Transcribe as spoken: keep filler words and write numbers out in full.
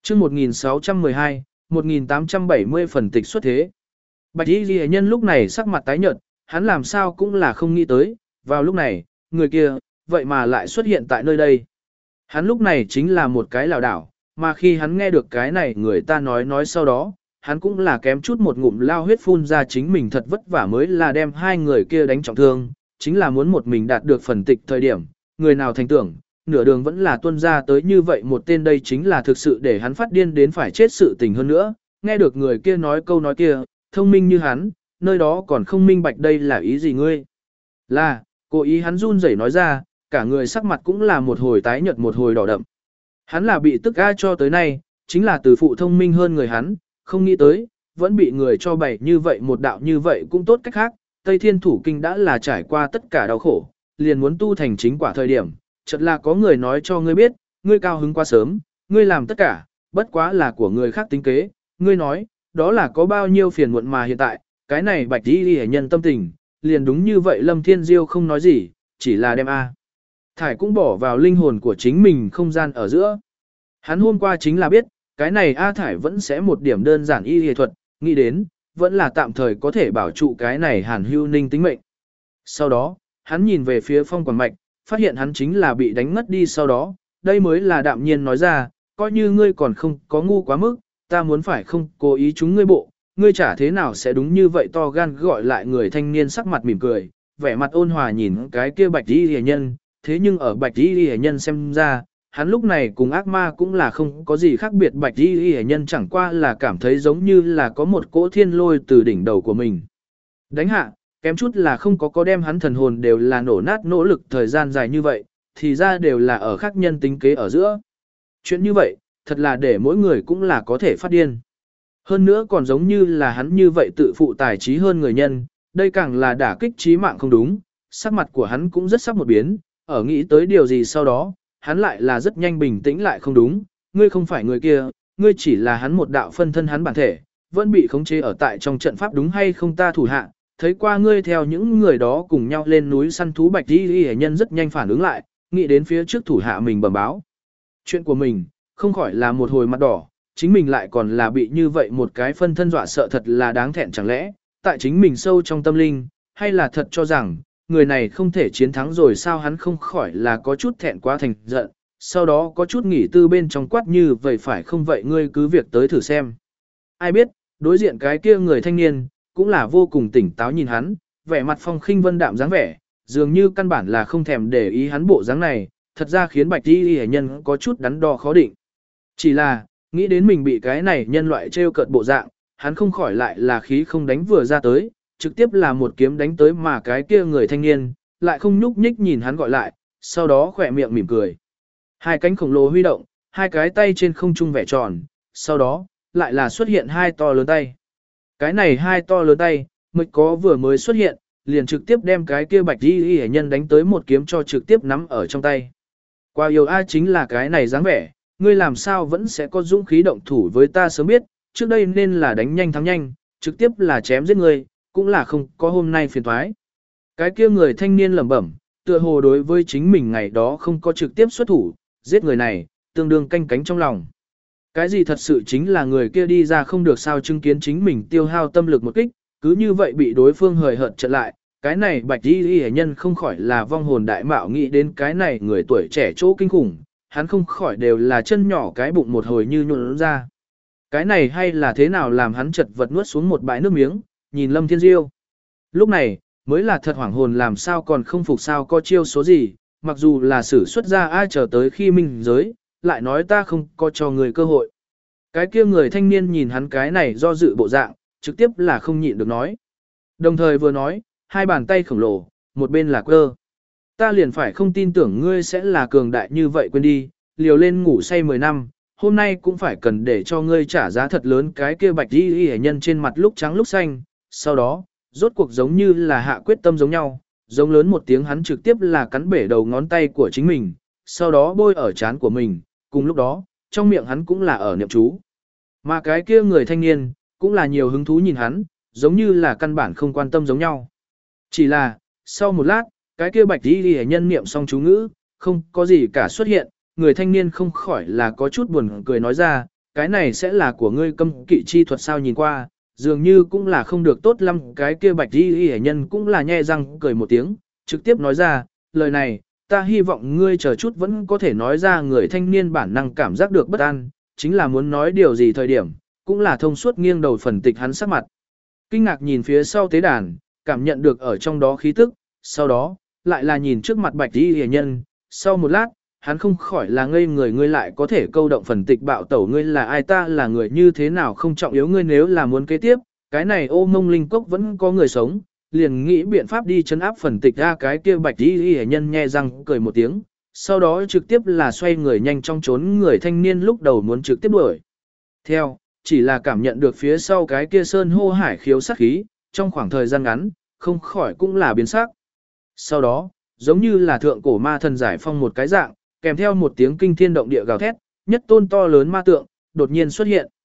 chương một nghìn sáu trăm mười hai, một nghìn tám trăm bảy mươi phần tịch xuất thế. Bạch y ghi nhân lúc này sắc mặt tái nhợt, hắn làm sao cũng là không nghĩ tới, vào lúc này, người kia, vậy mà lại xuất hiện tại nơi đây. Hắn lúc này chính là một cái lảo đảo, mà khi hắn nghe được cái này người ta nói nói sau đó, hắn cũng là kém chút một ngụm lao huyết phun ra, chính mình thật vất vả mới là đem hai người kia đánh trọng thương, chính là muốn một mình đạt được phần tịch thời điểm, người nào thành tưởng, nửa đường vẫn là tuân ra tới như vậy một tên, đây chính là thực sự để hắn phát điên đến phải chết sự tình hơn nữa, nghe được người kia nói câu nói kia, thông minh như hắn, nơi đó còn không minh bạch đây là ý gì ngươi. Là, cố ý hắn run rẩy nói ra, cả người sắc mặt cũng là một hồi tái nhợt một hồi đỏ đậm. Hắn là bị tức ga cho tới nay, chính là từ phụ thông minh hơn người hắn, không nghĩ tới, vẫn bị người cho bày như vậy một đạo như vậy cũng tốt cách khác, Tây Thiên Thủ Kinh đã là trải qua tất cả đau khổ, liền muốn tu thành chính quả thời điểm, chợt là có người nói cho ngươi biết, ngươi cao hứng quá sớm, ngươi làm tất cả, bất quá là của người khác tính kế, ngươi nói, đó là có bao nhiêu phiền muộn mà hiện tại, cái này bạch đi đi nhân tâm tình, liền đúng như vậy Lâm Thiên Diêu không nói gì, chỉ là đem A. Thải cũng bỏ vào linh hồn của chính mình không gian ở giữa. Hắn hôm qua chính là biết, cái này A Thải vẫn sẽ một điểm đơn giản y y thuật, nghĩ đến, vẫn là tạm thời có thể bảo trụ cái này Hàn Hưu Ninh tính mệnh. Sau đó, hắn nhìn về phía Phong Quảng Mạch, phát hiện hắn chính là bị đánh ngất đi sau đó, đây mới là đạm nhiên nói ra, coi như ngươi còn không có ngu quá mức, ta muốn phải không cố ý chúng ngươi bộ, ngươi chả thế nào sẽ đúng như vậy to gan, gọi lại người thanh niên sắc mặt mỉm cười, vẻ mặt ôn hòa nhìn cái kia bạch y hề nhân, thế nhưng ở bạch y hề nhân xem ra, hắn lúc này cùng ác ma cũng là không có gì khác biệt, bạch y hề nhân chẳng qua là cảm thấy giống như là có một cỗ thiên lôi từ đỉnh đầu của mình. Đánh hạ, kém chút là không có có đem hắn thần hồn đều là nổ nát, nỗ lực thời gian dài như vậy, thì ra đều là ở khác nhân tính kế ở giữa. Chuyện như vậy, thật là để mỗi người cũng là có thể phát điên. Hơn nữa còn giống như là hắn như vậy tự phụ tài trí hơn người nhân, đây càng là đả kích trí mạng không đúng, sắc mặt của hắn cũng rất sắp một biến, ở nghĩ tới điều gì sau đó, hắn lại là rất nhanh bình tĩnh lại, không đúng, ngươi không phải người kia, ngươi chỉ là hắn một đạo phân thân, hắn bản thể, vẫn bị khống chế ở tại trong trận pháp đúng hay không, ta thủ hạ, thấy qua ngươi theo những người đó cùng nhau lên núi săn thú. Bạch y hệ nhân rất nhanh phản ứng lại, nghĩ đến phía trước thủ hạ mình bẩm báo chuyện của mình, không khỏi là một hồi mặt đỏ, chính mình lại còn là bị như vậy một cái phân thân dọa sợ, thật là đáng thẹn, chẳng lẽ tại chính mình sâu trong tâm linh, hay là thật cho rằng người này không thể chiến thắng rồi sao, hắn không khỏi là có chút thẹn quá thành giận, sau đó có chút nghỉ tư bên trong quát như vậy phải không vậy ngươi cứ việc tới thử xem. Ai biết, đối diện cái kia người thanh niên, cũng là vô cùng tỉnh táo nhìn hắn, vẻ mặt phong khinh vân đạm dáng vẻ, dường như căn bản là không thèm để ý hắn bộ dáng này, thật ra khiến bạch y hệ nhân có chút đắn đo khó định. Chỉ là, nghĩ đến mình bị cái này nhân loại trêu cợt bộ dạng, hắn không khỏi lại là khí không đánh vừa ra tới, trực tiếp là một kiếm đánh tới, mà cái kia người thanh niên, lại không nhúc nhích nhìn hắn gọi lại, sau đó khỏe miệng mỉm cười. Hai cánh khổng lồ huy động, hai cái tay trên không trung vẽ tròn, sau đó, lại là xuất hiện hai to lớn tay. Cái này hai to lớn tay, mịch có vừa mới xuất hiện, liền trực tiếp đem cái kia bạch y hệ nhân đánh tới một kiếm cho trực tiếp nắm ở trong tay. Qua yêu ai chính là cái này dáng vẻ, ngươi làm sao vẫn sẽ có dũng khí động thủ với ta, sớm biết, trước đây nên là đánh nhanh thắng nhanh, trực tiếp là chém giết ngươi, cũng là không có hôm nay phiền toái. Cái kia người thanh niên lẩm bẩm, tựa hồ đối với chính mình ngày đó không có trực tiếp xuất thủ, giết người này, tương đương canh cánh trong lòng. Cái gì thật sự chính là người kia đi ra không được sao, chứng kiến chính mình tiêu hao tâm lực một kích, cứ như vậy bị đối phương hời hợt chặn lại, cái này bạch y hệ nhân không khỏi là vong hồn đại mạo, nghĩ đến cái này người tuổi trẻ chỗ kinh khủng, hắn không khỏi đều là chân nhỏ cái bụng một hồi như nhuộn ra. Cái này hay là thế nào làm hắn chật vật nuốt xuống một bãi nước miếng, nhìn Lâm Thiên Diêu. Lúc này, mới là thật hoảng hồn, làm sao còn không phục sao, có chiêu số gì, mặc dù là sử xuất ra ai chờ tới khi minh giới, lại nói ta không có cho người cơ hội. Cái kia người thanh niên nhìn hắn cái này do dự bộ dạng, trực tiếp là không nhịn được nói. Đồng thời vừa nói, hai bàn tay khổng lồ, một bên là cơ. Ta liền phải không tin tưởng ngươi sẽ là cường đại như vậy, quên đi, liều lên ngủ say mười năm, hôm nay cũng phải cần để cho ngươi trả giá thật lớn. Cái kia bạch y hệ nhân trên mặt lúc trắng lúc xanh, sau đó, rốt cuộc giống như là hạ quyết tâm giống nhau, giống lớn một tiếng, hắn trực tiếp là cắn bể đầu ngón tay của chính mình, sau đó bôi ở trán của mình, cùng lúc đó, trong miệng hắn cũng là ở niệm chú. Mà cái kia người thanh niên, cũng là nhiều hứng thú nhìn hắn, giống như là căn bản không quan tâm giống nhau. Chỉ là, sau một lát, cái kia bạch y hệ nhân niệm xong chú ngữ, không có gì cả xuất hiện, người thanh niên không khỏi là có chút buồn cười nói ra, cái này sẽ là của ngươi cấm kỵ chi thuật sao nhìn qua, dường như cũng là không được tốt lắm. Cái kia bạch y hệ nhân cũng là nhe răng cười một tiếng, trực tiếp nói ra, lời này, ta hy vọng ngươi chờ chút vẫn có thể nói ra. Người thanh niên bản năng cảm giác được bất an, chính là muốn nói điều gì thời điểm, cũng là thông suốt nghiêng đầu phần tịch hắn sắc mặt. Kinh ngạc nhìn phía sau tế đàn, cảm nhận được ở trong đó khí tức, sau đó, lại là nhìn trước mặt bạch y hệ nhân, sau một lát, hắn không khỏi là ngây người. Ngươi lại có thể câu động phần tịch bạo tẩu, ngươi là ai, ta là người như thế nào không trọng yếu, ngươi nếu là muốn kế tiếp, cái này ô mông linh cốc vẫn có người sống, liền nghĩ biện pháp đi chấn áp phần tịch ra. Cái kia bạch y hệ nhân nhe răng cười một tiếng, sau đó trực tiếp là xoay người nhanh trong trốn. Người thanh niên lúc đầu muốn trực tiếp đuổi theo, chỉ là cảm nhận được phía sau cái kia sơn hô hải khiếu sát khí, trong khoảng thời gian ngắn, không khỏi cũng là biến sắc. Sau đó, giống như là thượng cổ ma thần giải phong một cái dạng, kèm theo một tiếng kinh thiên động địa gào thét, nhất tôn to lớn ma tượng, đột nhiên xuất hiện.